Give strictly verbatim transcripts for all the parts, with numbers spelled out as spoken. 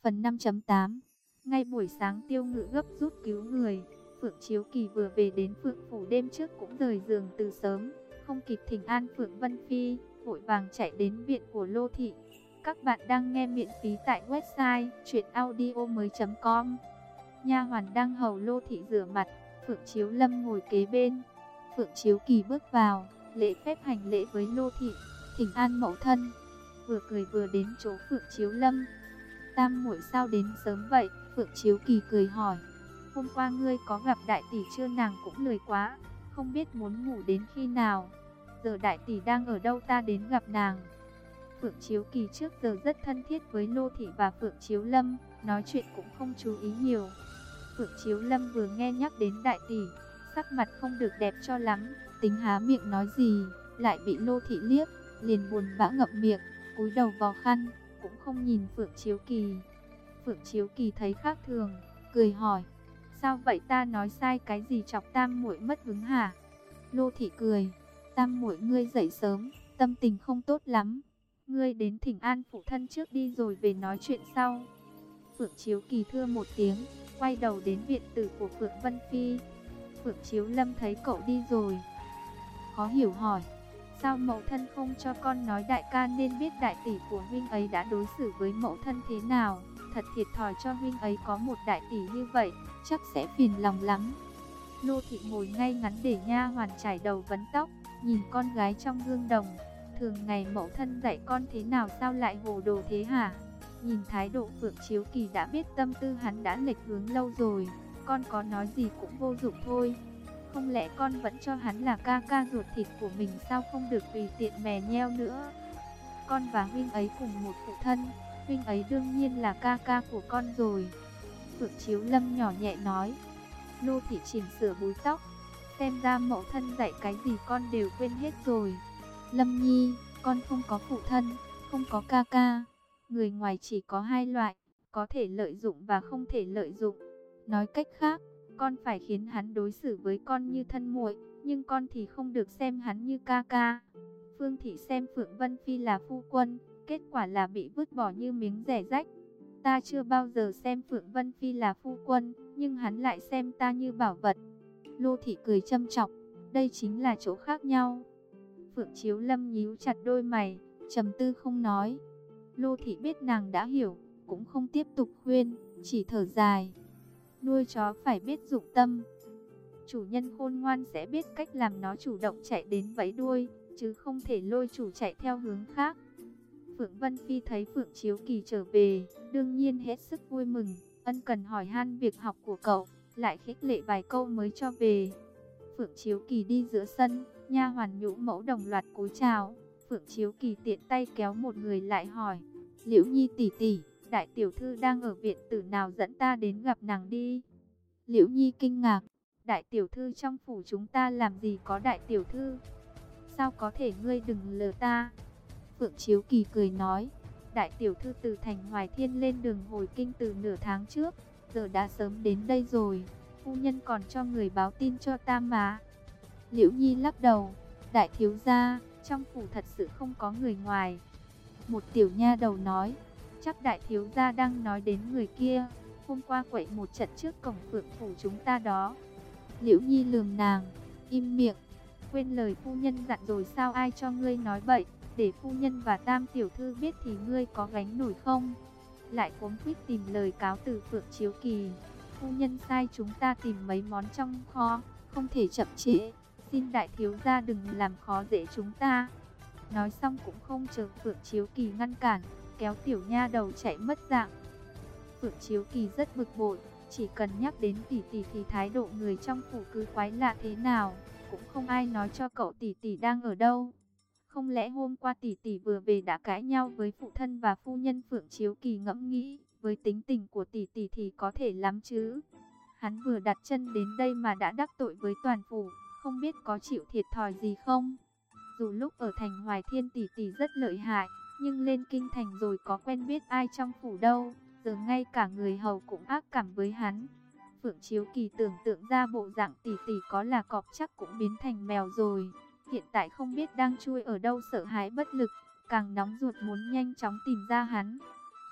Phần năm chấm tám. Ngay buổi sáng Tiêu Ngự gấp rút cứu người. Phượng Chiếu Kỳ vừa về đến Phượng phủ đêm trước cũng rời giường từ sớm, không kịp thỉnh an Phượng Vân Phi, vội vàng chạy đến viện của Lô thị. Các bạn đang nghe miễn phí tại website truyện audio mới chấm com. Nha hoàn đang hầu Lô thị rửa mặt, Phượng Chiếu Lâm ngồi kế bên. Phượng Chiếu Kỳ bước vào, lễ phép hành lễ với Lô thị, thỉnh an mẫu thân. Vừa cười vừa đến chỗ Phượng Chiếu Lâm. Tam muội sao đến sớm vậy? Phượng Chiếu Kỳ cười hỏi. Hôm qua ngươi có gặp đại tỷ chưa? Nàng cũng lười quá, không biết muốn ngủ đến khi nào. Giờ đại tỷ đang ở đâu ta đến gặp nàng. Phượng Chiếu Kỳ trước giờ rất thân thiết với Lô thị và Phượng Chiếu Lâm, nói chuyện cũng không chú ý nhiều. Phượng Chiếu Lâm vừa nghe nhắc đến đại tỷ, sắc mặt không được đẹp cho lắm, tính há miệng nói gì, lại bị Lô thị liếc, liền buồn bã ngậm miệng, cúi đầu vào khăn, cũng không nhìn Phượng Chiếu Kỳ. Phượng Chiếu Kỳ thấy khác thường, cười hỏi, sao vậy, ta nói sai cái gì chọc tam muội mất hứng hả? Lô thị cười, tam muội ngươi dậy sớm, tâm tình không tốt lắm, ngươi đến thỉnh an phụ thân trước đi rồi về nói chuyện sau. Phượng Chiếu Kỳ thưa một tiếng, quay đầu đến viện tử của Phượng Vân Phi. Phượng Chiếu Lâm thấy cậu đi rồi, khó hiểu hỏi, sao mẫu thân không cho con nói? Đại ca nên biết đại tỷ của huynh ấy đã đối xử với mẫu thân thế nào, thật thiệt thòi cho huynh ấy có một đại tỷ như vậy, chắc sẽ phiền lòng lắm. Lô thị ngồi ngay ngắn để nha hoàn chải đầu vấn tóc, nhìn con gái trong gương đồng. Thường ngày mẫu thân dạy con thế nào sao lại hồ đồ thế hả? Nhìn thái độ Phượng Chiếu Kỳ đã biết tâm tư hắn đã lệch hướng lâu rồi, con có nói gì cũng vô dụng thôi. Không lẽ con vẫn cho hắn là ca ca ruột thịt của mình sao, không được tùy tiện mè nheo nữa. Con và huynh ấy cùng một phụ thân, huynh ấy đương nhiên là ca ca của con rồi. Phượng Chiếu Lâm nhỏ nhẹ nói. Lô thị chỉnh sửa búi tóc, xem ra mẫu thân dạy cái gì con đều quên hết rồi. Lâm Nhi, con không có phụ thân, không có ca ca. Người ngoài chỉ có hai loại, có thể lợi dụng và không thể lợi dụng. Nói cách khác, con phải khiến hắn đối xử với con như thân muội, nhưng con thì không được xem hắn như ca ca. Phương thị xem Phượng Vân Phi là phu quân, kết quả là bị vứt bỏ như miếng rẻ rách. Ta chưa bao giờ xem Phượng Vân Phi là phu quân, nhưng hắn lại xem ta như bảo vật. Lô thị cười châm chọc, đây chính là chỗ khác nhau. Phượng Chiếu Lâm nhíu chặt đôi mày, trầm tư không nói. Lô thị biết nàng đã hiểu, cũng không tiếp tục khuyên, chỉ thở dài. Nuôi chó phải biết dụng tâm. Chủ nhân khôn ngoan sẽ biết cách làm nó chủ động chạy đến vẫy đuôi, chứ không thể lôi chủ chạy theo hướng khác. Phượng Vân Phi thấy Phượng Chiếu Kỳ trở về, đương nhiên hết sức vui mừng, ân cần hỏi han việc học của cậu, lại khích lệ vài câu mới cho về. Phượng Chiếu Kỳ đi giữa sân, nha hoàn nhũ mẫu đồng loạt cúi chào. Phượng Chiếu Kỳ tiện tay kéo một người lại hỏi, Liễu Nhi tỷ tỷ, đại tiểu thư đang ở viện tử nào, dẫn ta đến gặp nàng đi. Liễu Nhi kinh ngạc, đại tiểu thư trong phủ chúng ta làm gì có đại tiểu thư? Sao có thể, ngươi đừng lừa ta. Phượng Chiếu Kỳ cười nói, đại tiểu thư từ thành Hoài Thiên lên đường hồi kinh từ nửa tháng trước, giờ đã sớm đến đây rồi, phu nhân còn cho người báo tin cho ta mà. Liễu Nhi lắc đầu, đại thiếu gia, trong phủ thật sự không có người ngoài. Một tiểu nha đầu nói, chắc đại thiếu gia đang nói đến người kia, hôm qua quậy một trận trước cổng Phượng phủ chúng ta đó. Liễu Nhi lườm nàng, im miệng, quên lời phu nhân dặn rồi sao, ai cho ngươi nói bậy, để phu nhân và tam tiểu thư biết thì ngươi có gánh nổi không? Lại cuống quýt tìm lời cáo từ Phượng Chiếu Kỳ, phu nhân sai chúng ta tìm mấy món trong kho, không thể chậm trễ, xin đại thiếu gia đừng làm khó dễ chúng ta. Nói xong cũng không chờ Phượng Chiếu Kỳ ngăn cản, kéo tiểu nha đầu chạy mất dạng. Phượng Chiếu Kỳ rất bực bội, chỉ cần nhắc đến tỷ tỷ thì thái độ người trong phủ cứ quái lạ thế nào, cũng không ai nói cho cậu tỷ tỷ đang ở đâu. Không lẽ hôm qua tỷ tỷ vừa về đã cãi nhau với phụ thân và phu nhân? Phượng Chiếu Kỳ ngẫm nghĩ, với tính tình của tỷ tỷ thì có thể lắm chứ. Hắn vừa đặt chân đến đây mà đã đắc tội với toàn phủ, không biết có chịu thiệt thòi gì không? Dù lúc ở thành Hoài Thiên tỷ tỷ rất lợi hại, nhưng lên kinh thành rồi có quen biết ai trong phủ đâu, giờ ngay cả người hầu cũng ác cảm với hắn. Phượng Chiếu Kỳ tưởng tượng ra bộ dạng tỷ tỷ có là cọp chắc cũng biến thành mèo rồi. Hiện tại không biết đang chui ở đâu, sợ hãi bất lực, càng nóng ruột muốn nhanh chóng tìm ra hắn.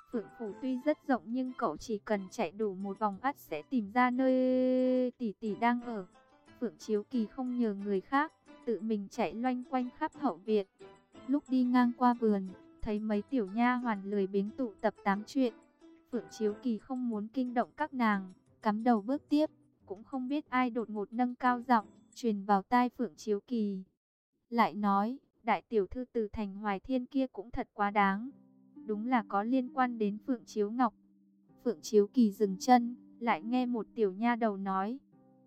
Phượng phủ tuy rất rộng nhưng cậu chỉ cần chạy đủ một vòng ắt sẽ tìm ra nơi tỷ tỷ đang ở. Phượng Chiếu Kỳ không nhờ người khác, tự mình chạy loanh quanh khắp hậu viện. Lúc đi ngang qua vườn, thấy mấy tiểu nha hoàn lười biếng tụ tập tám chuyện. Phượng Chiếu Kỳ không muốn kinh động các nàng, cắm đầu bước tiếp, cũng không biết ai đột ngột nâng cao giọng, truyền vào tai Phượng Chiếu Kỳ. Lại nói, đại tiểu thư từ thành Hoài Thiên kia cũng thật quá đáng. Đúng là có liên quan đến Phượng Chiếu Ngọc. Phượng Chiếu Kỳ dừng chân, lại nghe một tiểu nha đầu nói.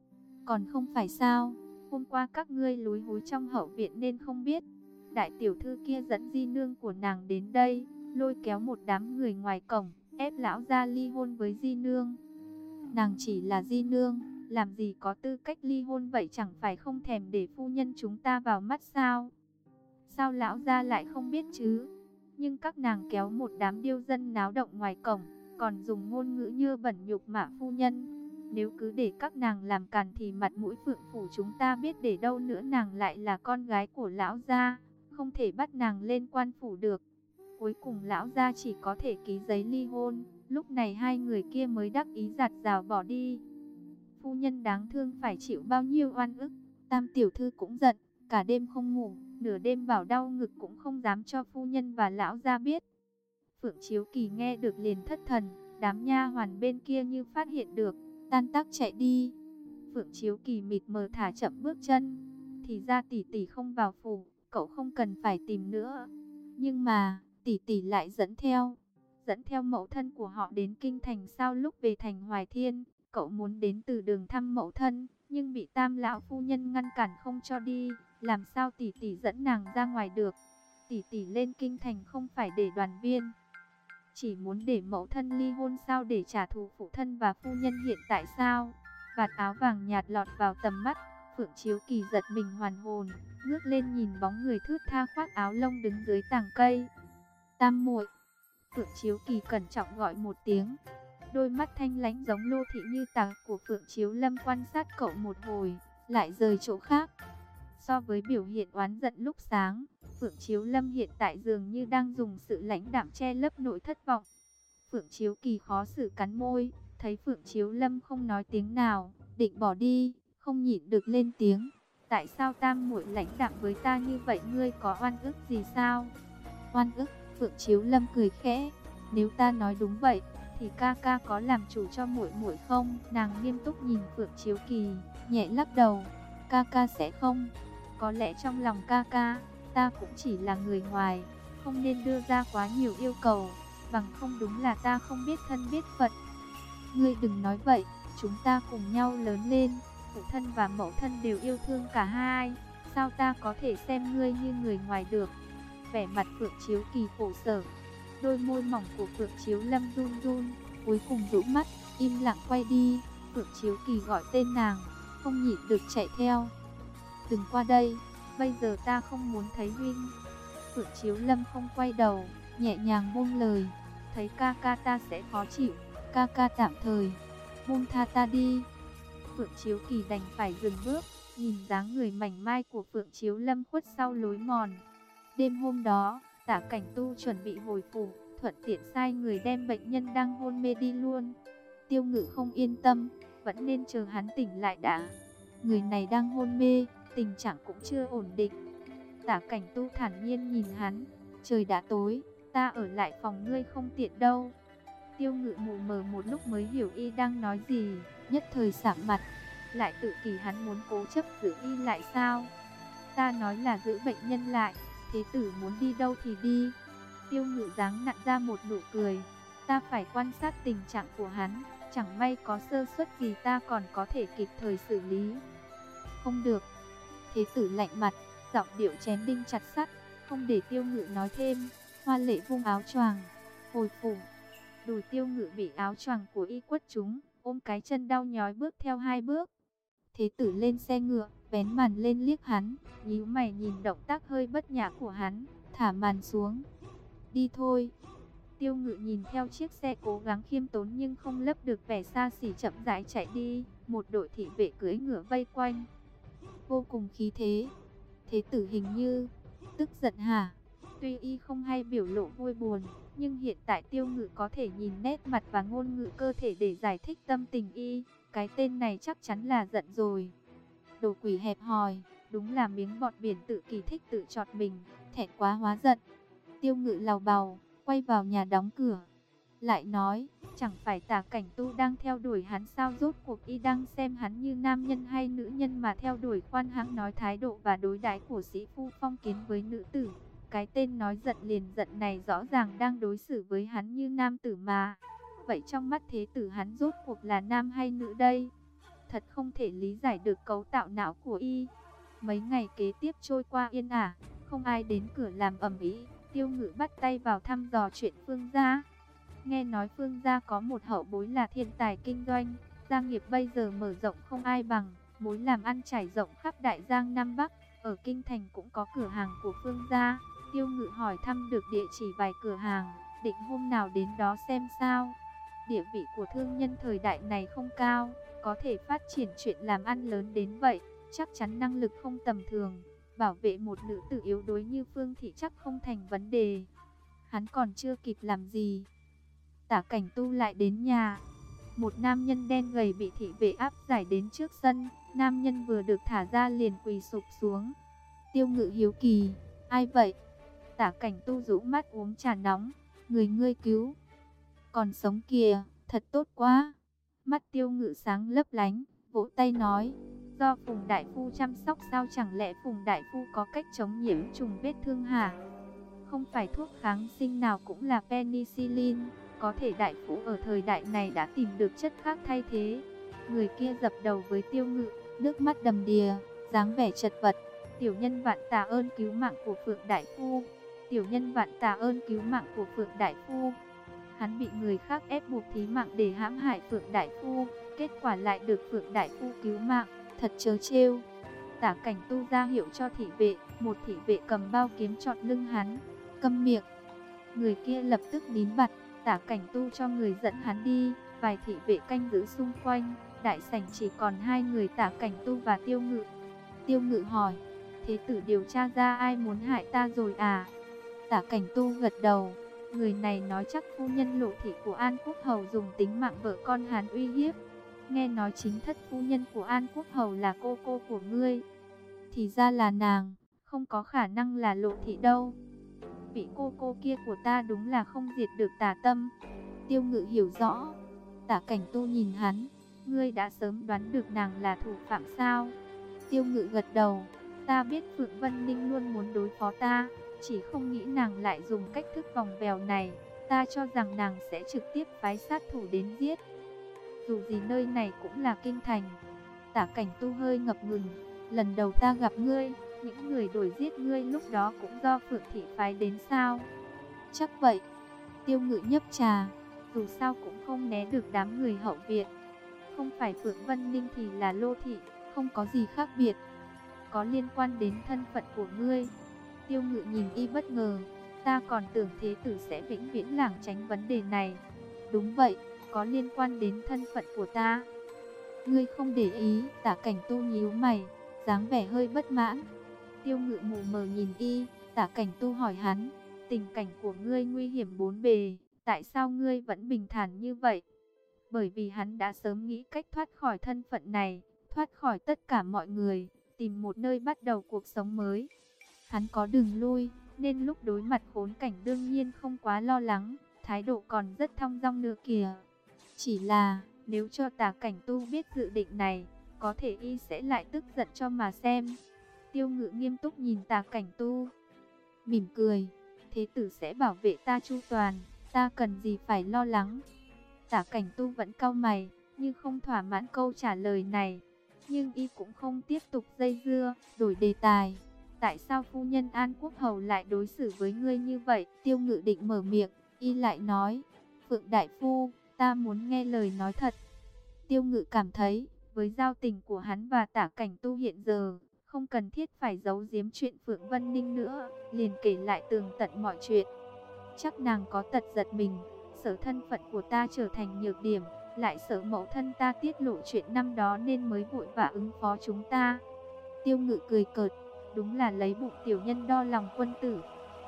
Còn không phải sao, hôm qua các ngươi lúi húi trong hậu viện nên không biết. Đại tiểu thư kia dẫn di nương của nàng đến đây, lôi kéo một đám người ngoài cổng, ép lão gia ly hôn với di nương. Nàng chỉ là di nương, làm gì có tư cách ly hôn vậy, chẳng phải không thèm để phu nhân chúng ta vào mắt sao? Sao lão gia lại không biết chứ? Nhưng các nàng kéo một đám điêu dân náo động ngoài cổng, còn dùng ngôn ngữ nhơ bẩn nhục mạ phu nhân. Nếu cứ để các nàng làm càn thì mặt mũi Phượng phủ chúng ta biết để đâu nữa, nàng lại là con gái của lão gia, không thể bắt nàng lên quan phủ được. Cuối cùng lão gia chỉ có thể ký giấy ly hôn, lúc này hai người kia mới đắc ý giặt rào bỏ đi. Phu nhân đáng thương phải chịu bao nhiêu oan ức. Tam tiểu thư cũng giận, cả đêm không ngủ, nửa đêm bảo đau ngực cũng không dám cho phu nhân và lão gia biết. Phượng Chiếu Kỳ nghe được liền thất thần, đám nha hoàn bên kia như phát hiện được, tan tác chạy đi. Phượng Chiếu Kỳ mịt mờ thả chậm bước chân. Thì ra tỷ tỷ không vào phủ, cậu không cần phải tìm nữa. Nhưng mà tỷ tỷ lại dẫn theo, dẫn theo mẫu thân của họ đến kinh thành sao? Lúc về thành Hoài Thiên, cậu muốn đến từ đường thăm mẫu thân, nhưng bị Tam lão phu nhân ngăn cản không cho đi. Làm sao tỷ tỷ dẫn nàng ra ngoài được? Tỷ tỷ lên kinh thành không phải để đoàn viên, chỉ muốn để mẫu thân ly hôn sao, để trả thù phụ thân và phu nhân hiện tại sao? Vạt áo vàng nhạt lọt vào tầm mắt, Phượng Chiếu Kỳ giật mình hoàn hồn, ngước lên nhìn bóng người thướt tha khoác áo lông đứng dưới tàng cây. Tam muội. Phượng Chiếu Kỳ cẩn trọng gọi một tiếng. Đôi mắt thanh lãnh giống lô thị như tạc của Phượng Chiếu Lâm quan sát cậu một hồi, lại rời chỗ khác. So với biểu hiện oán giận lúc sáng, Phượng Chiếu Lâm hiện tại dường như đang dùng sự lãnh đạm che lấp nỗi thất vọng. Phượng Chiếu Kỳ khó xử cắn môi, thấy Phượng Chiếu Lâm không nói tiếng nào, định bỏ đi, không nhịn được lên tiếng. Tại sao Tam muội lãnh đạm với ta như vậy, ngươi có oan ức gì sao? Oan ức? Phượng Chiếu Lâm cười khẽ, nếu ta nói đúng vậy, thì ca ca có làm chủ cho muội muội không? Nàng nghiêm túc nhìn Phượng Chiếu Kỳ, nhẹ lắc đầu, ca ca sẽ không. Có lẽ trong lòng ca ca, ta cũng chỉ là người ngoài, không nên đưa ra quá nhiều yêu cầu, bằng không đúng là ta không biết thân biết phận. Ngươi đừng nói vậy, chúng ta cùng nhau lớn lên, phụ thân và mẫu thân đều yêu thương cả hai, sao ta có thể xem ngươi như người ngoài được? Vẻ mặt Phượng Chiếu Kỳ khổ sở, đôi môi mỏng của Phượng Chiếu Lâm run run, cuối cùng rũ mắt, im lặng quay đi. Phượng Chiếu Kỳ gọi tên nàng, không nhịn được chạy theo. Đừng qua đây, bây giờ ta không muốn thấy huynh. Phượng Chiếu Lâm không quay đầu, nhẹ nhàng buông lời, thấy ca ca ta sẽ khó chịu, ca ca tạm thời buông tha ta đi. Phượng Chiếu Kỳ đành phải dừng bước, nhìn dáng người mảnh mai của Phượng Chiếu Lâm khuất sau lối mòn. Đêm hôm đó, Tả Cảnh Tu chuẩn bị hồi phủ, thuận tiện sai người đem bệnh nhân đang hôn mê đi luôn. Tiêu Ngự không yên tâm, vẫn nên chờ hắn tỉnh lại đã. Người này đang hôn mê, tình trạng cũng chưa ổn định. Tả Cảnh Tu thản nhiên nhìn hắn, trời đã tối, ta ở lại phòng ngươi không tiện đâu. Tiêu Ngự mù mờ một lúc mới hiểu y đang nói gì, nhất thời sạm mặt, lại tự kỷ hắn muốn cố chấp giữ y lại sao? Ta nói là giữ bệnh nhân lại, thế tử muốn đi đâu thì đi. Tiêu Ngự giáng nặn ra một nụ cười, ta phải quan sát tình trạng của hắn, chẳng may có sơ suất gì ta còn có thể kịp thời xử lý. Không được. Thế tử lạnh mặt, giọng điệu chém đinh chặt sắt, không để Tiêu Ngự nói thêm. Hoa Lệ vung áo choàng, hồi phủ. Đùi Tiêu Ngự bị áo choàng của y quất trúng, ôm cái chân đau nhói bước theo hai bước. Thế tử lên xe ngựa, vén màn lên liếc hắn, nhíu mày nhìn động tác hơi bất nhã của hắn, thả màn xuống. Đi thôi. Tiêu Ngự nhìn theo chiếc xe cố gắng khiêm tốn nhưng không lấp được vẻ xa xỉ chậm rãi chạy đi, một đội thị vệ cưỡi ngựa vây quanh, vô cùng khí thế. Thế tử hình như tức giận hả? Tuy y không hay biểu lộ vui buồn, Nhưng hiện tại Tiêu Ngự có thể nhìn nét mặt và ngôn ngữ cơ thể để giải thích tâm tình y. Cái tên này chắc chắn là giận rồi. Đồ quỷ hẹp hòi, đúng là miếng bọt biển tự kỳ thích tự chọt mình, thẹn quá hóa giận. Tiêu Ngự lào bào, quay vào nhà đóng cửa. Lại nói, chẳng phải Tả Cảnh Tu đang theo đuổi hắn sao, rốt cuộc y đang xem hắn như nam nhân hay nữ nhân mà theo đuổi. Khoan hãng nói, thái độ và đối đãi của sĩ phu phong kiến với nữ tử. Cái tên nói giận liền giận này rõ ràng đang đối xử với hắn như nam tử mà. Vậy trong mắt thế tử hắn rốt cuộc là nam hay nữ đây? Thật không thể lý giải được cấu tạo não của y. Mấy ngày kế tiếp trôi qua yên ả, không ai đến cửa làm ầm ĩ. Tiêu Ngự bắt tay vào thăm dò chuyện Phương gia. Nghe nói Phương gia có một hậu bối là thiên tài kinh doanh, gia nghiệp bây giờ mở rộng không ai bằng, mối làm ăn trải rộng khắp Đại Giang Nam Bắc. Ở kinh thành cũng có cửa hàng của Phương gia. Tiêu Ngự hỏi thăm được địa chỉ vài cửa hàng, định hôm nào đến đó xem sao. Địa vị của thương nhân thời đại này không cao, có thể phát triển chuyện làm ăn lớn đến vậy, chắc chắn năng lực không tầm thường. Bảo vệ một nữ tử yếu đuối như Phương Thị chắc không thành vấn đề. Hắn còn chưa kịp làm gì, Tả Cảnh Tu lại đến nhà. Một nam nhân đen gầy bị thị vệ áp giải đến trước sân. Nam nhân vừa được thả ra liền quỳ sụp xuống. Tiêu Ngự hiếu kỳ, ai vậy? Tả Cảnh Tu rũ mắt uống trà nóng. Người ngươi cứu còn sống kìa, thật tốt quá. Mắt Tiêu Ngự sáng lấp lánh, vỗ tay nói, do Phùng đại phu chăm sóc sao, chẳng lẽ Phùng đại phu có cách chống nhiễm trùng vết thương hả? Không phải thuốc kháng sinh nào cũng là penicillin, có thể đại phu ở thời đại này đã tìm được chất khác thay thế. Người kia dập đầu với Tiêu Ngự, nước mắt đầm đìa, dáng vẻ chật vật. Tiểu nhân vạn tạ ơn cứu mạng của Phượng đại phu. Tiểu nhân vạn tạ ơn cứu mạng của Phượng đại phu. Hắn bị người khác ép buộc thí mạng để hãm hại Phượng đại phu, kết quả lại được Phượng đại phu cứu mạng, thật trớ trêu. Tả Cảnh Tu ra hiệu cho thị vệ, một thị vệ cầm bao kiếm chọt lưng hắn. Câm miệng. Người kia lập tức nín bặt. Tả Cảnh Tu cho người dẫn hắn đi. Vài thị vệ canh giữ xung quanh. Đại sảnh chỉ còn hai người, Tả Cảnh Tu và Tiêu Ngự. Tiêu Ngự hỏi, thế tử điều tra ra ai muốn hại ta rồi à? Tả Cảnh Tu gật đầu. Người này nói chắc phu nhân Lộ thị của An Quốc Hầu dùng tính mạng vợ con hắn uy hiếp. Nghe nói chính thất phu nhân của An Quốc Hầu là cô cô của ngươi. Thì ra là nàng, không có khả năng là Lộ thị đâu. Vị cô cô kia của ta đúng là không diệt được tà tâm. Tiêu Ngự hiểu rõ. Tả Cảnh Tu nhìn hắn, ngươi đã sớm đoán được nàng là thủ phạm sao? Tiêu Ngự gật đầu, ta biết Phượng Vân Ninh luôn muốn đối phó ta, chỉ không nghĩ nàng lại dùng cách thức vòng vèo này. Ta cho rằng nàng sẽ trực tiếp phái sát thủ đến giết. Dù gì nơi này cũng là kinh thành. Tả Cảnh Tu hơi ngập ngừng. Lần đầu ta gặp ngươi, những người đuổi giết ngươi lúc đó cũng do Phượng thị phái đến sao? Chắc vậy. Tiêu Ngự nhấp trà. Dù sao cũng không né được đám người hậu viện. Không phải Phượng Vân Ninh thì là Lô thị, không có gì khác biệt. Có liên quan đến thân phận của ngươi. Tiêu Ngự nhìn y bất ngờ. Ta còn tưởng thế tử sẽ vĩnh viễn lảng tránh vấn đề này. Đúng vậy, có liên quan đến thân phận của ta. Ngươi không để ý? Tả Cảnh Tu nhíu mày, dáng vẻ hơi bất mãn. Tiêu Ngự mù mờ nhìn y. Tả Cảnh Tu hỏi hắn, tình cảnh của ngươi nguy hiểm bốn bề, tại sao ngươi vẫn bình thản như vậy? Bởi vì hắn đã sớm nghĩ cách thoát khỏi thân phận này, thoát khỏi tất cả mọi người, tìm một nơi bắt đầu cuộc sống mới. Hắn có đường lui, nên lúc đối mặt khốn cảnh đương nhiên không quá lo lắng, thái độ còn rất thong dong nữa kìa. Chỉ là, nếu cho Tả Cảnh Tu biết dự định này, có thể y sẽ lại tức giận cho mà xem. Tiêu Ngự nghiêm túc nhìn Tả Cảnh Tu, mỉm cười, thế tử sẽ bảo vệ ta chu toàn, ta cần gì phải lo lắng. Tả Cảnh Tu vẫn cau mày, nhưng không thỏa mãn câu trả lời này. Nhưng y cũng không tiếp tục dây dưa, đổi đề tài. Tại sao phu nhân An Quốc Hầu lại đối xử với ngươi như vậy? Tiêu Ngự định mở miệng, y lại nói, Phượng đại phu, ta muốn nghe lời nói thật. Tiêu Ngự cảm thấy, với giao tình của hắn và Tả Cảnh Tu hiện giờ, không cần thiết phải giấu giếm chuyện Phượng Vân Ninh nữa, liền kể lại tường tận mọi chuyện. Chắc nàng có tật giật mình, sợ thân phận của ta trở thành nhược điểm, lại sợ mẫu thân ta tiết lộ chuyện năm đó nên mới vội vã ứng phó chúng ta. Tiêu Ngự cười cợt, đúng là lấy bụng tiểu nhân đo lòng quân tử.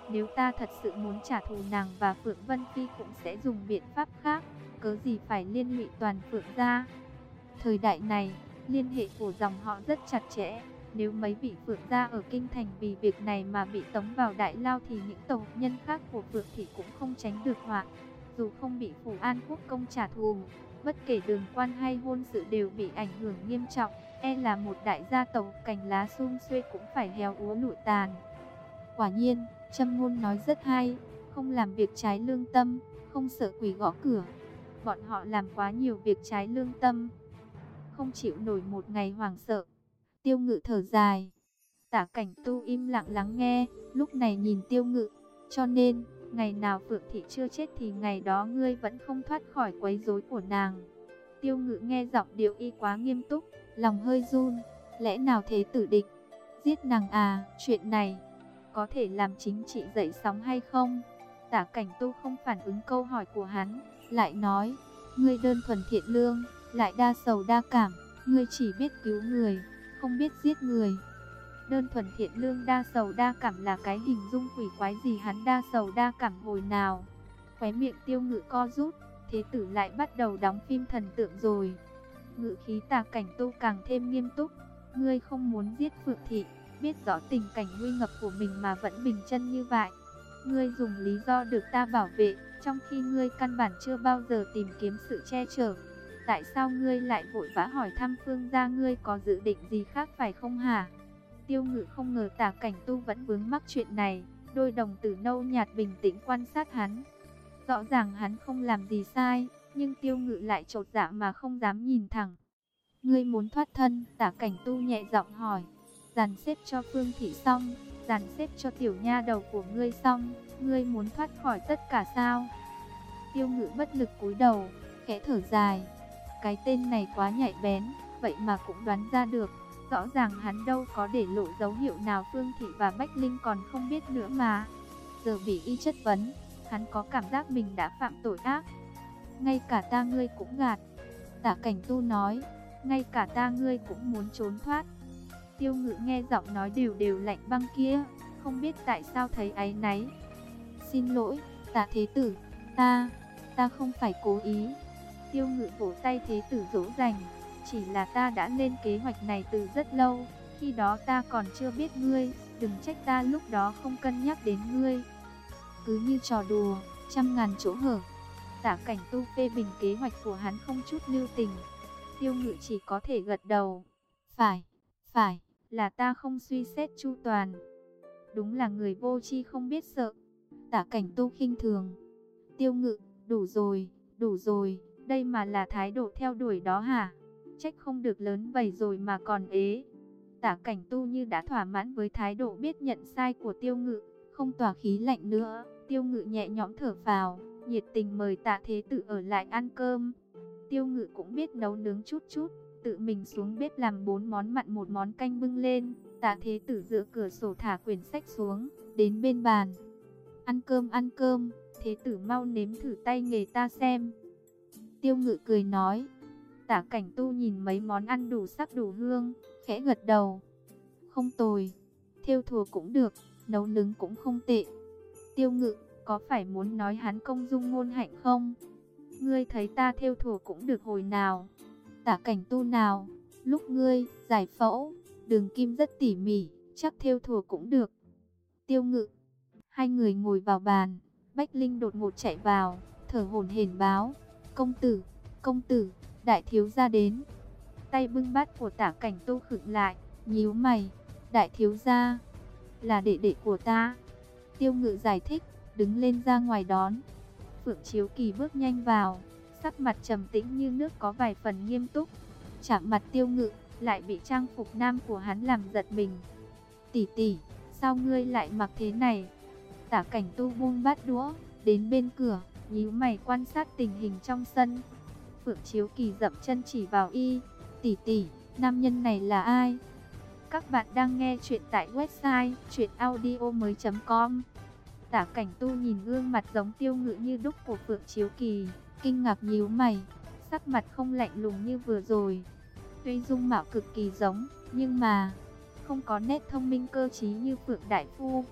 Nếu ta thật sự muốn trả thù nàng và Phượng Vân Phi cũng sẽ dùng biện pháp khác, cớ gì phải liên lụy toàn Phượng gia. Thời đại này, liên hệ của dòng họ rất chặt chẽ. Nếu mấy vị Phượng gia ở kinh thành vì việc này mà bị tống vào đại lao thì những tộc nhân khác của Phượng thị cũng không tránh được họa. Dù không bị Phủ An Quốc công trả thù, bất kể đường quan hay hôn sự đều bị ảnh hưởng nghiêm trọng, e là một đại gia tộc cành lá sum xuê cũng phải héo úa lụi tàn. Quả nhiên, Châm Ngôn nói rất hay, không làm việc trái lương tâm, không sợ quỷ gõ cửa. Bọn họ làm quá nhiều việc trái lương tâm, không chịu nổi một ngày hoảng sợ. Tiêu Ngự thở dài. Tả Cảnh Tu im lặng lắng nghe, lúc này nhìn Tiêu Ngự, cho nên, ngày nào Phượng thị chưa chết thì ngày đó ngươi vẫn không thoát khỏi quấy rối của nàng. Tiêu Ngự nghe giọng điệu y quá nghiêm túc, lòng hơi run, lẽ nào thế tử địch giết nàng à? Chuyện này có thể làm chính trị dậy sóng hay không? Tả Cảnh Tu không phản ứng câu hỏi của hắn, lại nói, ngươi đơn thuần thiện lương, lại đa sầu đa cảm, ngươi chỉ biết cứu người, không biết giết người. Đơn thuần thiện lương đa sầu đa cảm là cái hình dung quỷ quái gì? Hắn đa sầu đa cảm hồi nào? Khóe miệng Tiêu Ngự co rút, thế tử lại bắt đầu đóng phim thần tượng rồi. Ngự khí Tả Cảnh Tu càng thêm nghiêm túc, ngươi không muốn giết Phượng thị, biết rõ tình cảnh nguy ngập của mình mà vẫn bình chân như vậy. Ngươi dùng lý do được ta bảo vệ, trong khi ngươi căn bản chưa bao giờ tìm kiếm sự che chở. Tại sao ngươi lại vội vã hỏi thăm Phương gia? Ngươi có dự định gì khác phải không hả? Tiêu Ngự không ngờ Tả Cảnh Tu vẫn vướng mắc chuyện này, đôi đồng tử nâu nhạt bình tĩnh quan sát hắn. Rõ ràng hắn không làm gì sai, nhưng Tiêu Ngự lại chột dạ mà không dám nhìn thẳng. Ngươi muốn thoát thân? Tả Cảnh Tu nhẹ giọng hỏi. Dàn xếp cho Phương thị xong, dàn xếp cho tiểu nha đầu của ngươi xong, ngươi muốn thoát khỏi tất cả sao? Tiêu Ngự bất lực cúi đầu, khẽ thở dài. Cái tên này quá nhạy bén, vậy mà cũng đoán ra được. Rõ ràng hắn đâu có để lộ dấu hiệu nào Phương thị và Bách Linh còn không biết nữa mà. Giờ bị y chất vấn, hắn có cảm giác mình đã phạm tội ác. Ngay cả ta ngươi cũng gạt. Tả Cảnh Tu nói, ngay cả ta ngươi cũng muốn trốn thoát. Tiêu Ngự nghe giọng nói đều đều lạnh băng kia, không biết tại sao thấy áy náy. Xin lỗi, Tả thế tử, ta, ta không phải cố ý. Tiêu Ngự vỗ tay thế tử dỗ dành, chỉ là ta đã lên kế hoạch này từ rất lâu, khi đó ta còn chưa biết ngươi, đừng trách ta lúc đó không cân nhắc đến ngươi. Cứ như trò đùa, trăm ngàn chỗ hở. Tả Cảnh Tu phê bình kế hoạch của hắn không chút lưu tình. Tiêu Ngự chỉ có thể gật đầu. Phải, phải, là ta không suy xét chu toàn. Đúng là người vô tri không biết sợ. Tả Cảnh Tu khinh thường. Tiêu Ngự, đủ rồi, đủ rồi, đây mà là thái độ theo đuổi đó hả? Trách không được lớn vầy rồi mà còn ế. Tả Cảnh Tu như đã thỏa mãn với thái độ biết nhận sai của Tiêu Ngự, không tỏa khí lạnh nữa. Tiêu Ngự nhẹ nhõm thở phào, nhiệt tình mời Tạ thế tử ở lại ăn cơm. Tiêu Ngự cũng biết nấu nướng chút chút, tự mình xuống bếp làm bốn món mặn một món canh bưng lên. Tạ thế tử dựa cửa sổ thả quyển sách xuống, đến bên bàn. Ăn cơm ăn cơm, thế tử mau nếm thử tay nghề ta xem. Tiêu Ngự cười nói. Tả Cảnh Tu nhìn mấy món ăn đủ sắc đủ hương, khẽ gật đầu. Không tồi, thêu thùa cũng được, nấu nướng cũng không tệ. Tiêu Ngự, có phải muốn nói hắn công dung ngôn hạnh không? Ngươi thấy ta thêu thùa cũng được hồi nào? Tả Cảnh Tu nào, lúc ngươi giải phẫu, đường kim rất tỉ mỉ, chắc thêu thùa cũng được. Tiêu Ngự. Hai người ngồi vào bàn, Bách Linh đột ngột chạy vào, thở hổn hển báo, công tử, công tử, đại thiếu gia đến. Tay bưng bát của Tả Cảnh Tu khựng lại, nhíu mày, đại thiếu gia là đệ đệ của ta. Tiêu Ngự giải thích, đứng lên ra ngoài đón. Phượng Chiếu Kỳ bước nhanh vào, sắc mặt trầm tĩnh như nước có vài phần nghiêm túc. Chạm mặt Tiêu Ngự, lại bị trang phục nam của hắn làm giật mình. Tỷ tỷ, sao ngươi lại mặc thế này? Tả Cảnh Tu buông bát đũa, đến bên cửa, nhíu mày quan sát tình hình trong sân. Phượng Chiếu Kỳ dậm chân chỉ vào y, tỷ tỷ, nam nhân này là ai? Các bạn đang nghe chuyện tại website truyện audio mới chấm com. Tả Cảnh Tu nhìn gương mặt giống Tiêu Ngự như đúc của Phượng Chiếu Kỳ, kinh ngạc nhíu mày, sắc mặt không lạnh lùng như vừa rồi. Tuy dung mạo cực kỳ giống, nhưng mà không có nét thông minh cơ trí như Phượng đại phu.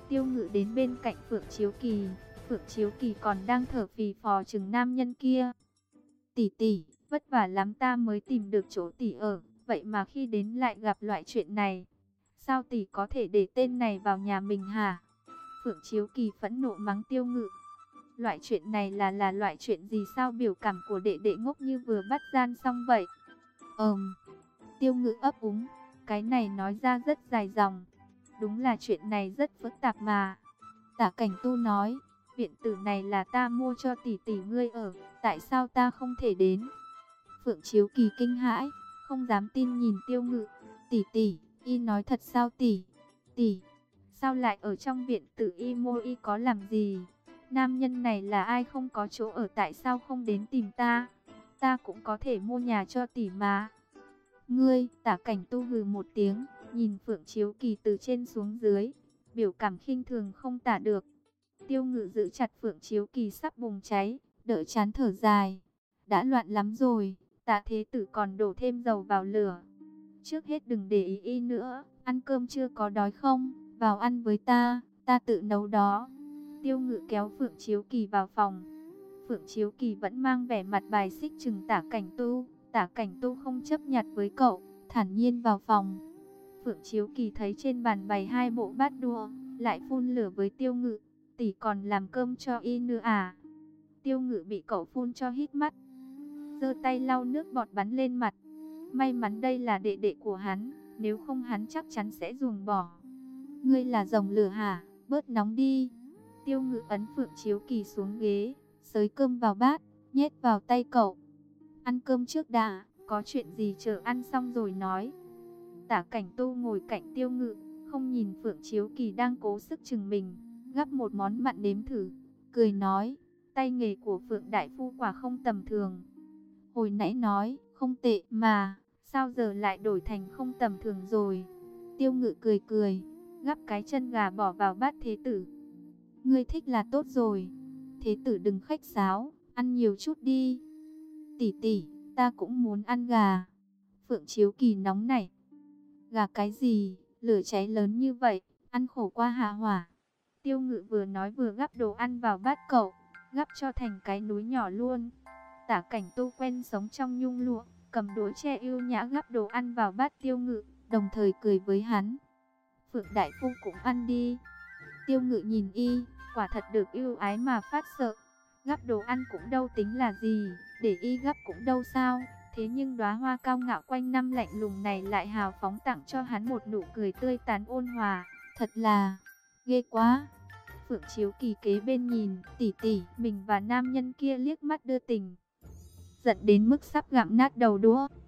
Tiêu Ngự đến bên cạnh Phượng Chiếu Kỳ, Phượng Chiếu Kỳ còn đang thở phì phò chừng nam nhân kia. Tỷ tỷ, vất vả lắm ta mới tìm được chỗ tỷ ở, vậy mà khi đến lại gặp loại chuyện này. Sao tỷ có thể để tên này vào nhà mình hả? Phượng Chiếu Kỳ phẫn nộ mắng Tiêu Ngự. Loại chuyện này là là loại chuyện gì sao? Biểu cảm của đệ đệ ngốc như vừa bắt gian xong vậy. Ờm, Tiêu Ngự ấp úng, cái này nói ra rất dài dòng. Đúng là chuyện này rất phức tạp mà. Tả Cảnh Tu nói, viện tử này là ta mua cho tỷ tỷ ngươi ở, tại sao ta không thể đến? Phượng Chiếu Kỳ kinh hãi, không dám tin nhìn Tiêu Ngự. Tỷ tỷ, y nói thật sao tỷ? Tỷ, sao lại ở trong viện tử y mua y có làm gì? Nam nhân này là ai, không có chỗ ở tại sao không đến tìm ta? Ta cũng có thể mua nhà cho tỷ mà. Ngươi, Tả Cảnh Tu hừ một tiếng, nhìn Phượng Chiếu Kỳ từ trên xuống dưới, biểu cảm khinh thường không tả được. Tiêu Ngự giữ chặt Phượng Chiếu Kỳ sắp bùng cháy, đỡ chán thở dài. Đã loạn lắm rồi, Tạ thế tử còn đổ thêm dầu vào lửa. Trước hết đừng để ý y nữa, ăn cơm chưa, có đói không? Vào ăn với ta, ta tự nấu đó. Tiêu Ngự kéo Phượng Chiếu Kỳ vào phòng. Phượng Chiếu Kỳ vẫn mang vẻ mặt bài xích chừng Tả Cảnh Tu. Tả Cảnh Tu không chấp nhặt với cậu, thản nhiên vào phòng. Phượng Chiếu Kỳ thấy trên bàn bày hai bộ bát đũa, lại phun lửa với Tiêu Ngự. Tỷ còn làm cơm cho y nữa à? Tiêu Ngự bị cậu phun cho hít mắt, giơ tay lau nước bọt bắn lên mặt. May mắn đây là đệ đệ của hắn, nếu không hắn chắc chắn sẽ ruồng bỏ. Ngươi là rồng lửa hả? Bớt nóng đi. Tiêu Ngự ấn Phượng Chiếu Kỳ xuống ghế, xới cơm vào bát, nhét vào tay cậu. Ăn cơm trước đã, có chuyện gì chờ ăn xong rồi nói. Tả Cảnh Tu ngồi cạnh Tiêu Ngự, không nhìn Phượng Chiếu Kỳ đang cố sức chừng mình, gắp một món mặn nếm thử, cười nói, tay nghề của Phượng đại phu quả không tầm thường. Hồi nãy nói, không tệ mà, sao giờ lại đổi thành không tầm thường rồi? Tiêu Ngự cười cười, gắp cái chân gà bỏ vào bát thế tử. Ngươi thích là tốt rồi. Thế tử đừng khách sáo, ăn nhiều chút đi. Tỷ tỷ, ta cũng muốn ăn gà. Phượng Chiếu Kỳ nóng nảy. Gà cái gì, lửa cháy lớn như vậy, ăn khổ qua hạ hỏa. Tiêu Ngự vừa nói vừa gắp đồ ăn vào bát cậu, gắp cho thành cái núi nhỏ luôn. Tả Cảnh Tu quen sống trong nhung lụa, cầm đũa tre yêu nhã gắp đồ ăn vào bát Tiêu Ngự, đồng thời cười với hắn. Phượng đại phu cũng ăn đi. Tiêu Ngự nhìn y, quả thật được yêu ái mà phát sợ. Gắp đồ ăn cũng đâu tính là gì, để y gắp cũng đâu sao. Thế nhưng đóa hoa cao ngạo quanh năm lạnh lùng này lại hào phóng tặng cho hắn một nụ cười tươi tắn ôn hòa. Thật là ghê quá. Phượng Chiếu Kỳ kế bên nhìn, tỷ tỷ, mình và nam nhân kia liếc mắt đưa tình, giận đến mức sắp gặm nát đầu đũa.